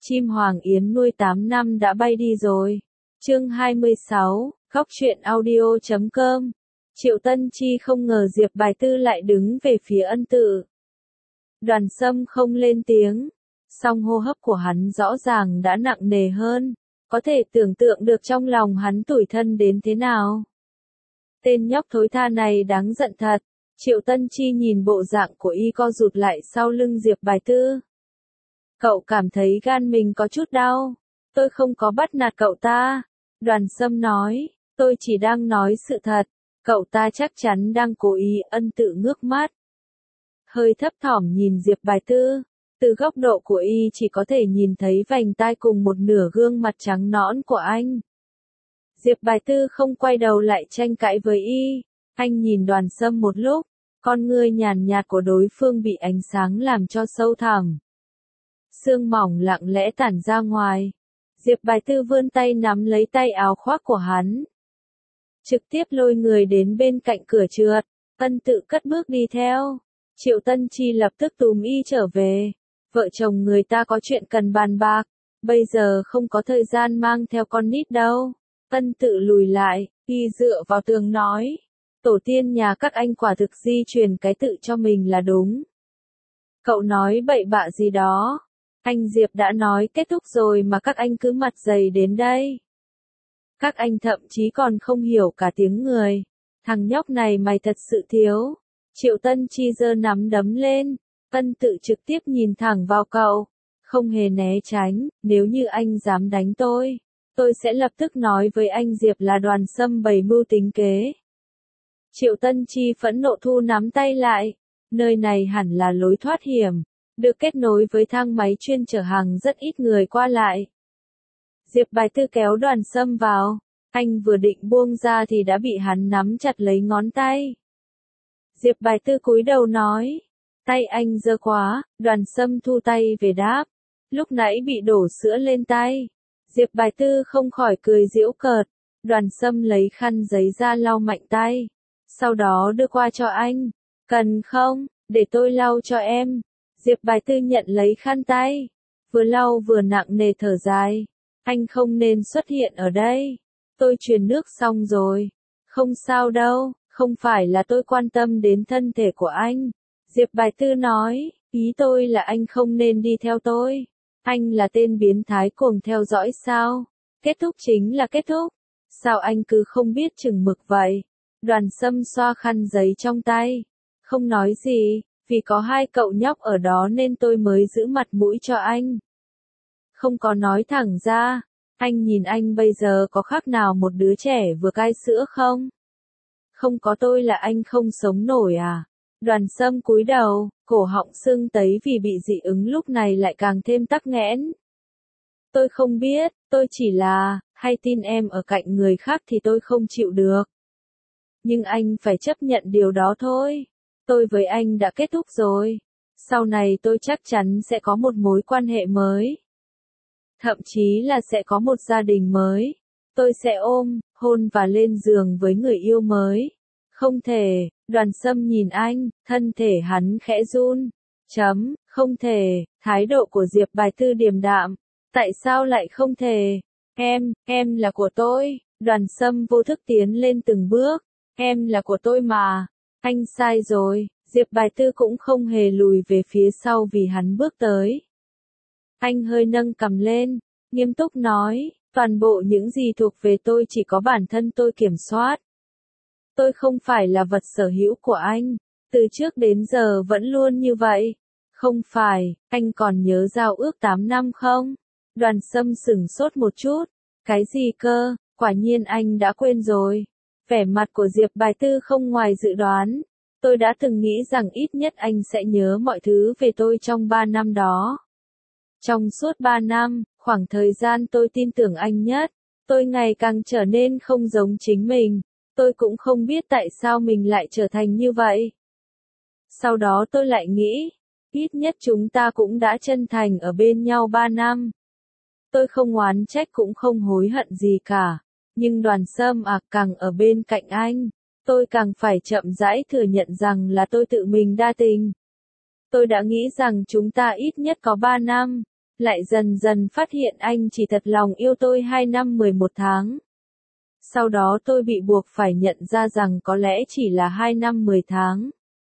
Chim Hoàng Yến nuôi 8 năm đã bay đi rồi. Chương 26, Góc truyện audio.com. Triệu Tân Chi không ngờ Diệp Bài Tư lại đứng về phía Ân Tự. Đoàn Sâm không lên tiếng, song hô hấp của hắn rõ ràng đã nặng nề hơn, có thể tưởng tượng được trong lòng hắn tủi thân đến thế nào. Tên nhóc thối tha này đáng giận thật. Triệu Tân Chi nhìn bộ dạng của y co rụt lại sau lưng Diệp Bài Tư. Cậu cảm thấy gan mình có chút đau. Tôi không có bắt nạt cậu ta. Đoàn Sâm nói, tôi chỉ đang nói sự thật. Cậu ta chắc chắn đang cố ý. Ân Tự ngước mắt, hơi thấp thỏm nhìn Diệp Bài Tư. Từ góc độ của y chỉ có thể nhìn thấy vành tai cùng một nửa gương mặt trắng nõn của anh. Diệp Bài Tư không quay đầu lại tranh cãi với y. Anh nhìn Đoàn Sâm một lúc, con ngươi nhàn nhạt của đối phương bị ánh sáng làm cho sâu thẳm. Sương mỏng lặng lẽ tản ra ngoài. Diệp Bài Tư vươn tay nắm lấy tay áo khoác của hắn, trực tiếp lôi người đến bên cạnh cửa trượt. Ân Tự cất bước đi theo. Triệu Tân Chi lập tức túm y trở về. Vợ chồng người ta có chuyện cần bàn bạc, bây giờ không có thời gian mang theo con nít đâu. Ân Tự lùi lại, y dựa vào tường nói, tổ tiên nhà các anh quả thực di truyền cái tự cho mình là đúng. Cậu nói bậy bạ gì đó. Anh Diệp đã nói kết thúc rồi mà các anh cứ mặt dày đến đây. Các anh thậm chí còn không hiểu cả tiếng người. Thằng nhóc này mày thật sự thiếu. Triệu Tân Chi giơ nắm đấm lên. Ân Tự trực tiếp nhìn thẳng vào cậu, không hề né tránh. Nếu như anh dám đánh tôi sẽ lập tức nói với anh Diệp là Đoàn Sâm bày mưu tính kế. Triệu Tân Chi phẫn nộ thu nắm tay lại. Nơi này hẳn là lối thoát hiểm, được kết nối với thang máy chuyên chở hàng rất ít người qua lại. Diệp Bài Tư kéo Đoàn Sâm vào. Anh vừa định buông ra thì đã bị hắn nắm chặt lấy ngón tay. Diệp Bài Tư cúi đầu nói, tay anh dơ quá. Đoàn Sâm thu tay về đáp, lúc nãy bị đổ sữa lên tay. Diệp Bài Tư không khỏi cười giễu cợt. Đoàn Sâm lấy khăn giấy ra lau mạnh tay, sau đó đưa qua cho anh. Cần không, để tôi lau cho em. Diệp Bài Tư nhận lấy khăn tay, vừa lau vừa nặng nề thở dài. Anh không nên xuất hiện ở đây. Tôi truyền nước xong rồi. Không sao đâu, không phải là tôi quan tâm đến thân thể của anh. Diệp Bài Tư nói, ý tôi là anh không nên đi theo tôi. Anh là tên biến thái cuồng theo dõi sao? Kết thúc chính là kết thúc. Sao anh cứ không biết chừng mực vậy? Đoàn Sâm xoa khăn giấy trong tay, không nói gì, vì có hai cậu nhóc ở đó nên tôi mới giữ mặt mũi cho anh. Không có nói thẳng ra. Anh nhìn anh bây giờ có khác nào một đứa trẻ vừa cai sữa không? Không có tôi là anh không sống nổi à? Đoàn Sâm cúi đầu, cổ họng sưng tấy vì bị dị ứng lúc này lại càng thêm tắc nghẽn. Tôi không biết, tôi chỉ là, hay tin em ở cạnh người khác thì tôi không chịu được. Nhưng anh phải chấp nhận điều đó thôi. Tôi với anh đã kết thúc rồi. Sau này tôi chắc chắn sẽ có một mối quan hệ mới. Thậm chí là sẽ có một gia đình mới. Tôi sẽ ôm, hôn và lên giường với người yêu mới. Không thể. Đoàn Sâm nhìn anh, thân thể hắn khẽ run. Không thể. Thái độ của Diệp Bài Tư điềm đạm. Tại sao lại không thể? Em là của tôi. Đoàn Sâm vô thức tiến lên từng bước. Em là của tôi mà. Anh sai rồi. Diệp Bài Tư cũng không hề lùi về phía sau vì hắn bước tới. Anh hơi nâng cằm lên, nghiêm túc nói, toàn bộ những gì thuộc về tôi chỉ có bản thân tôi kiểm soát. Tôi không phải là vật sở hữu của anh. Từ trước đến giờ vẫn luôn như vậy. Không phải. Anh còn nhớ giao ước 8 năm không? Đoàn Sâm sửng sốt một chút. Cái gì cơ? Quả nhiên anh đã quên rồi. Vẻ mặt của Diệp Bài Tư không ngoài dự đoán. Tôi đã từng nghĩ rằng ít nhất anh sẽ nhớ mọi thứ về tôi trong 3 năm đó. Trong suốt 3 năm, khoảng thời gian tôi tin tưởng anh nhất, tôi ngày càng trở nên không giống chính mình. Tôi cũng không biết tại sao mình lại trở thành như vậy. Sau đó tôi lại nghĩ, ít nhất chúng ta cũng đã chân thành ở bên nhau 3 năm. Tôi không oán trách cũng không hối hận gì cả. Nhưng Đoàn Sâm càng ở bên cạnh anh, tôi càng phải chậm rãi thừa nhận rằng là tôi tự mình đa tình. Tôi đã nghĩ rằng chúng ta ít nhất có 3 năm. lại dần dần phát hiện anh chỉ thật lòng yêu tôi 2 năm 11 tháng. Sau đó tôi bị buộc phải nhận ra rằng có lẽ chỉ là 2 năm 10 tháng,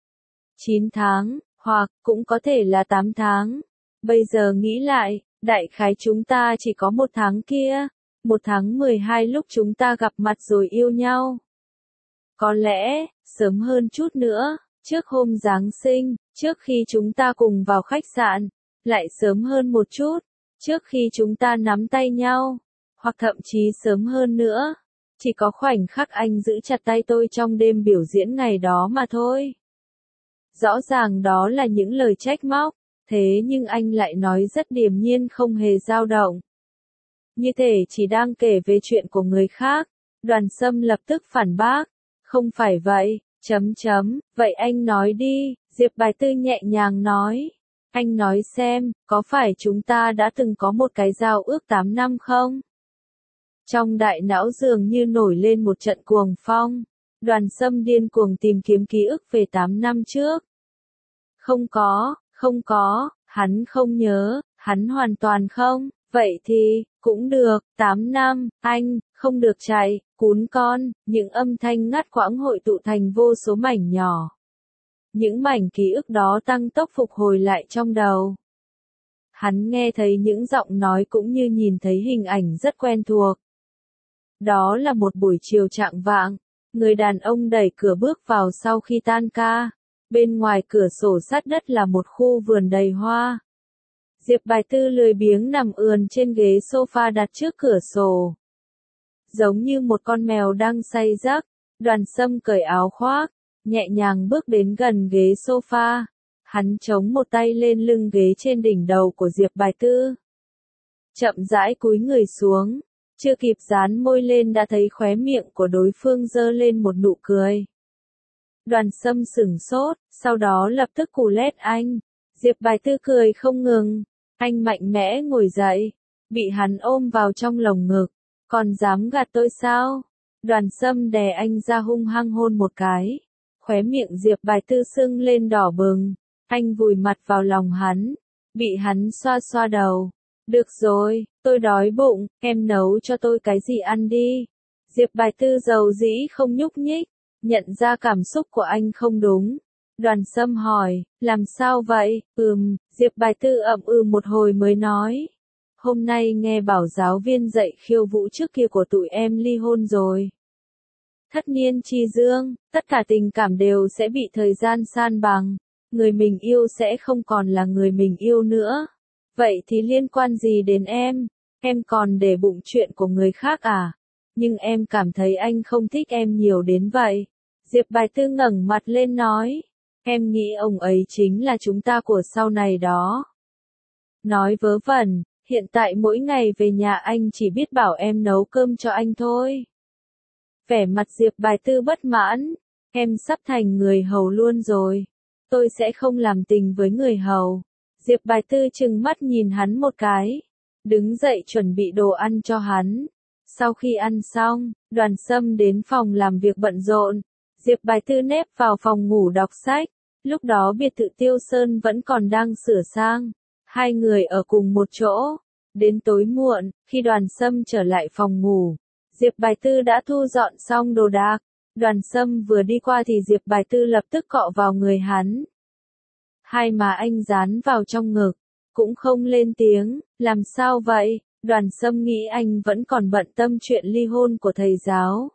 9 tháng, hoặc cũng có thể là 8 tháng. Bây giờ nghĩ lại, đại khái chúng ta chỉ có 1 tháng kia, 1 tháng 12 lúc chúng ta gặp mặt rồi yêu nhau. Có lẽ, sớm hơn chút nữa, trước hôm Giáng sinh, trước khi chúng ta cùng vào khách sạn, lại sớm hơn một chút, trước khi chúng ta nắm tay nhau, hoặc thậm chí sớm hơn nữa. Chỉ có khoảnh khắc anh giữ chặt tay tôi trong đêm biểu diễn ngày đó mà thôi. Rõ ràng đó là những lời trách móc, thế nhưng anh lại nói rất điềm nhiên không hề dao động. Như thể chỉ đang kể về chuyện của người khác. Đoàn Sâm lập tức phản bác. Không phải vậy, vậy anh nói đi, Diệp Bài Tư nhẹ nhàng nói. Anh nói xem, có phải chúng ta đã từng có một cái giao ước 8 năm không? Trong đại não dường như nổi lên một trận cuồng phong. Đoàn Sâm điên cuồng tìm kiếm ký ức về 8 năm trước. Không có, hắn không nhớ, hắn hoàn toàn không. Vậy thì, cũng được, 8 năm, anh, không được chạy, cún con, những âm thanh ngắt quãng hội tụ thành vô số mảnh nhỏ. Những mảnh ký ức đó tăng tốc phục hồi lại trong đầu. Hắn nghe thấy những giọng nói cũng như nhìn thấy hình ảnh rất quen thuộc. Đó là một buổi chiều chạng vạng, người đàn ông đẩy cửa bước vào sau khi tan ca. Bên ngoài cửa sổ sát đất là một khu vườn đầy hoa. Diệp Bài Tư lười biếng nằm ườn trên ghế sofa đặt trước cửa sổ. Giống như một con mèo đang say giấc, Đoàn Sâm cởi áo khoác, nhẹ nhàng bước đến gần ghế sofa. Hắn chống một tay lên lưng ghế trên đỉnh đầu của Diệp Bài Tư. Chậm rãi cúi người xuống, chưa kịp dán môi lên đã thấy khóe miệng của đối phương giơ lên một nụ cười. Đoàn Sâm sửng sốt, sau đó lập tức cù lét anh. Diệp Bài Tư cười không ngừng. Anh mạnh mẽ ngồi dậy, bị hắn ôm vào trong lồng ngực. Còn dám gạt tôi sao? Đoàn Sâm đè anh ra hung hăng hôn một cái. Khóe miệng Diệp Bài Tư sưng lên đỏ bừng. Anh vùi mặt vào lòng hắn, bị hắn xoa xoa đầu. Được rồi, tôi đói bụng, em nấu cho tôi cái gì ăn đi. Diệp Bài Tư dầu dĩ không nhúc nhích, nhận ra cảm xúc của anh không đúng. Đoàn Sâm hỏi, làm sao vậy? Diệp Bài Tư ậm một hồi mới nói. Hôm nay nghe bảo giáo viên dạy khiêu vũ trước kia của tụi em ly hôn rồi. Thất niên chi dương, tất cả tình cảm đều sẽ bị thời gian san bằng. Người mình yêu sẽ không còn là người mình yêu nữa. Vậy thì liên quan gì đến em? Em còn để bụng chuyện của người khác à? Nhưng em cảm thấy anh không thích em nhiều đến vậy. Diệp Bài Tư ngẩng mặt lên nói. Em nghĩ ông ấy chính là chúng ta của sau này đó. Nói vớ vẩn, hiện tại mỗi ngày về nhà anh chỉ biết bảo em nấu cơm cho anh thôi. Vẻ mặt Diệp Bài Tư bất mãn. Em sắp thành người hầu luôn rồi. Tôi sẽ không làm tình với người hầu. Diệp Bài Tư trừng mắt nhìn hắn một cái. Đứng dậy chuẩn bị đồ ăn cho hắn. Sau khi ăn xong, Đoàn Sâm đến phòng làm việc bận rộn. Diệp Bài Tư nép vào phòng ngủ đọc sách. Lúc đó biệt thự Tiêu Sơn vẫn còn đang sửa sang. Hai người ở cùng một chỗ. Đến tối muộn, khi Đoàn Sâm trở lại phòng ngủ, Diệp Bài Tư đã thu dọn xong đồ đạc. Đoàn Sâm vừa đi qua thì Diệp Bài Tư lập tức cọ vào người hắn. Hai má anh dán vào trong ngực, cũng không lên tiếng. Làm sao vậy? Đoàn Sâm nghĩ anh vẫn còn bận tâm chuyện ly hôn của thầy giáo.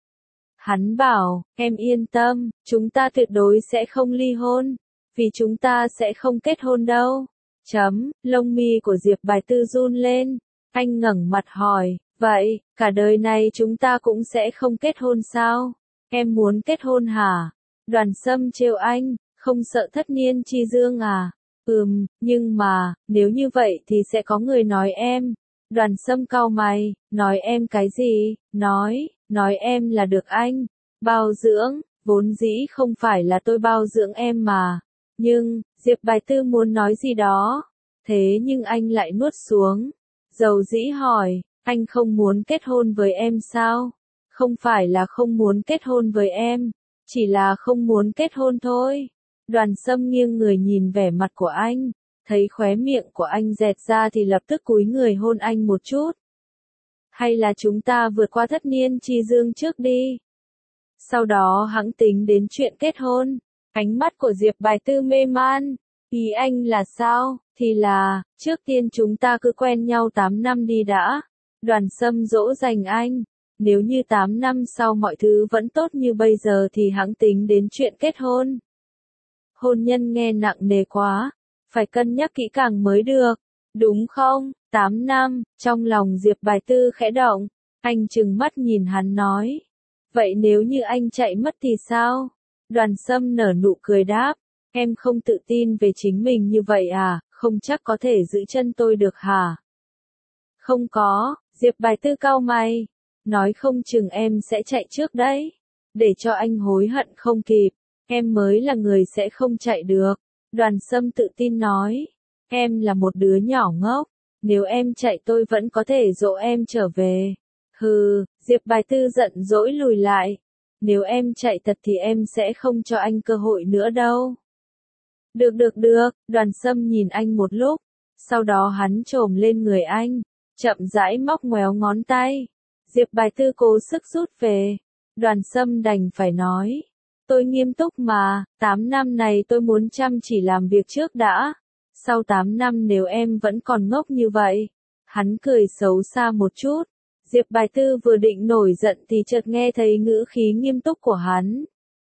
Hắn bảo, em yên tâm, chúng ta tuyệt đối sẽ không ly hôn, vì chúng ta sẽ không kết hôn đâu. Lông mi của Diệp Bài Tư run lên, anh ngẩng mặt hỏi, vậy, cả đời này chúng ta cũng sẽ không kết hôn sao? Em muốn kết hôn hả? Đoàn Sâm trêu anh, không sợ thất niên chi dương à? Nhưng mà, nếu như vậy thì sẽ có người nói em. Đoàn Sâm cau mày, nói em cái gì? Nói em là được anh bao dưỡng, vốn dĩ không phải là tôi bao dưỡng em mà. Nhưng, Diệp Bài Tư muốn nói gì đó. Thế nhưng anh lại nuốt xuống. Dầu dĩ hỏi, anh không muốn kết hôn với em sao? Không phải là không muốn kết hôn với em, chỉ là không muốn kết hôn thôi. Đoàn Sâm nghiêng người nhìn vẻ mặt của anh. Thấy khóe miệng của anh dẹt ra thì lập tức cúi người hôn anh một chút. Hay là chúng ta vượt qua thất niên chi dương trước đi. Sau đó hẵng tính đến chuyện kết hôn. Ánh mắt của Diệp Bài Tư mê man. Ý anh là sao? Thì là, trước tiên chúng ta cứ quen nhau 8 năm đi đã. Đoàn Sâm dỗ dành anh. Nếu như 8 năm sau mọi thứ vẫn tốt như bây giờ thì hẵng tính đến chuyện kết hôn. Hôn nhân nghe nặng nề quá. Phải cân nhắc kỹ càng mới được. Đúng không? 8 năm, trong lòng Diệp Bài Tư khẽ động. Anh trừng mắt nhìn hắn nói. Vậy nếu như anh chạy mất thì sao? Đoàn Sâm nở nụ cười đáp. Em không tự tin về chính mình như vậy à, không chắc có thể giữ chân tôi được hả? Không có, Diệp Bài Tư cau mày. Nói không chừng em sẽ chạy trước đấy. Để cho anh hối hận không kịp. Em mới là người sẽ không chạy được. Đoàn Sâm tự tin nói. Em là một đứa nhỏ ngốc. Nếu em chạy tôi vẫn có thể dỗ em trở về. Hừ, Diệp Bài Tư giận dỗi lùi lại. Nếu em chạy thật thì em sẽ không cho anh cơ hội nữa đâu. Được, Đoàn Sâm nhìn anh một lúc. Sau đó hắn chồm lên người anh. Chậm rãi móc ngoéo ngón tay. Diệp Bài Tư cố sức rút về. Đoàn Sâm đành phải nói. Tôi nghiêm túc mà, 8 năm này tôi muốn chăm chỉ làm việc trước đã. Sau 8 năm nếu em vẫn còn ngốc như vậy. Hắn cười xấu xa một chút. Diệp Bài Tư vừa định nổi giận thì chợt nghe thấy ngữ khí nghiêm túc của hắn.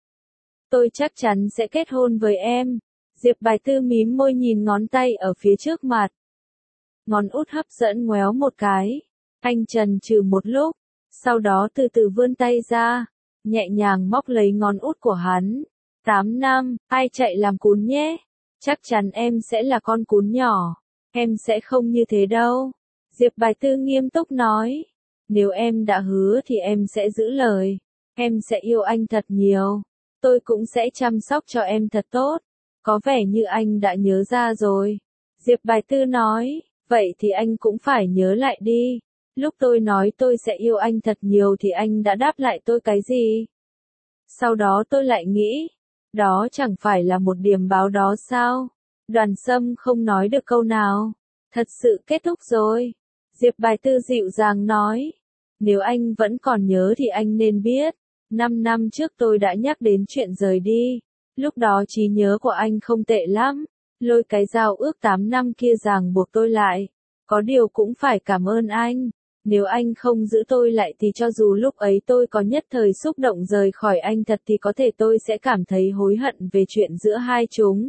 Tôi chắc chắn sẽ kết hôn với em. Diệp Bài Tư mím môi nhìn ngón tay ở phía trước mặt. Ngón út hấp dẫn ngoéo một cái. Anh chần chừ một lúc. Sau đó từ từ vươn tay ra. Nhẹ nhàng móc lấy ngón út của hắn. 8 năm, ai chạy làm cún nhé. Chắc chắn em sẽ là con cún nhỏ. Em sẽ không như thế đâu. Diệp Bài Tư nghiêm túc nói. Nếu em đã hứa thì em sẽ giữ lời. Em sẽ yêu anh thật nhiều. Tôi cũng sẽ chăm sóc cho em thật tốt. Có vẻ như anh đã nhớ ra rồi. Diệp Bài Tư nói. Vậy thì anh cũng phải nhớ lại đi. Lúc tôi nói tôi sẽ yêu anh thật nhiều thì anh đã đáp lại tôi cái gì? Sau đó tôi lại nghĩ. Đó chẳng phải là một điểm báo đó sao? Đoàn Sâm không nói được câu nào. Thật sự kết thúc rồi. Diệp Bài Tư dịu dàng nói. Nếu anh vẫn còn nhớ thì anh nên biết. 5 năm trước tôi đã nhắc đến chuyện rời đi. Lúc đó trí nhớ của anh không tệ lắm. Lôi cái giao ước 8 năm kia ràng buộc tôi lại. Có điều cũng phải cảm ơn anh. Nếu anh không giữ tôi lại thì cho dù lúc ấy tôi có nhất thời xúc động rời khỏi anh thật thì có thể tôi sẽ cảm thấy hối hận về chuyện giữa hai chúng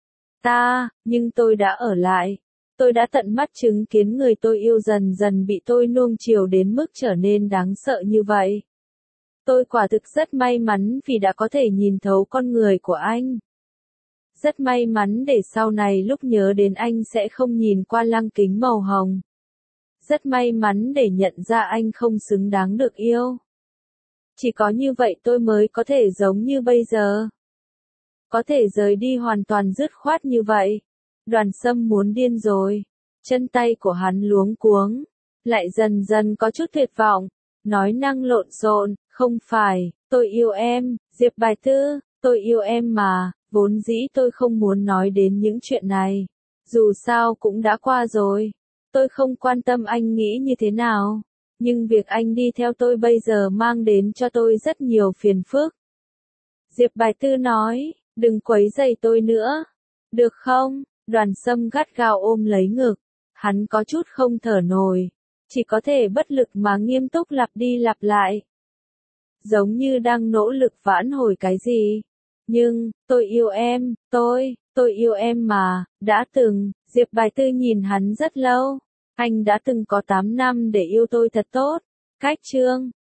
ta, nhưng tôi đã ở lại. Tôi đã tận mắt chứng kiến người tôi yêu dần dần bị tôi nuông chiều đến mức trở nên đáng sợ như vậy. Tôi quả thực rất may mắn vì đã có thể nhìn thấu con người của anh. Rất may mắn để sau này lúc nhớ đến anh sẽ không nhìn qua lăng kính màu hồng. Rất may mắn để nhận ra anh không xứng đáng được yêu. Chỉ có như vậy tôi mới có thể giống như bây giờ. Có thể rời đi hoàn toàn dứt khoát như vậy. Đoàn Sâm muốn điên rồi. Chân tay của hắn luống cuống. Lại dần dần có chút tuyệt vọng. Nói năng lộn xộn, không phải, tôi yêu em, Diệp Bài Tư, tôi yêu em mà, vốn dĩ tôi không muốn nói đến những chuyện này. Dù sao cũng đã qua rồi. Tôi không quan tâm anh nghĩ như thế nào. Nhưng việc anh đi theo tôi bây giờ mang đến cho tôi rất nhiều phiền phức. Diệp Bài Tư nói, đừng quấy rầy tôi nữa. Được không? Đoàn Sâm gắt gao ôm lấy ngực. Hắn có chút không thở nổi. Chỉ có thể bất lực mà nghiêm túc lặp đi lặp lại. Giống như đang nỗ lực vãn hồi cái gì. Nhưng, tôi yêu em, tôi yêu em mà, đã từng, Diệp Bài Tư nhìn hắn rất lâu. Anh đã từng có 8 năm để yêu tôi thật tốt. Cách chương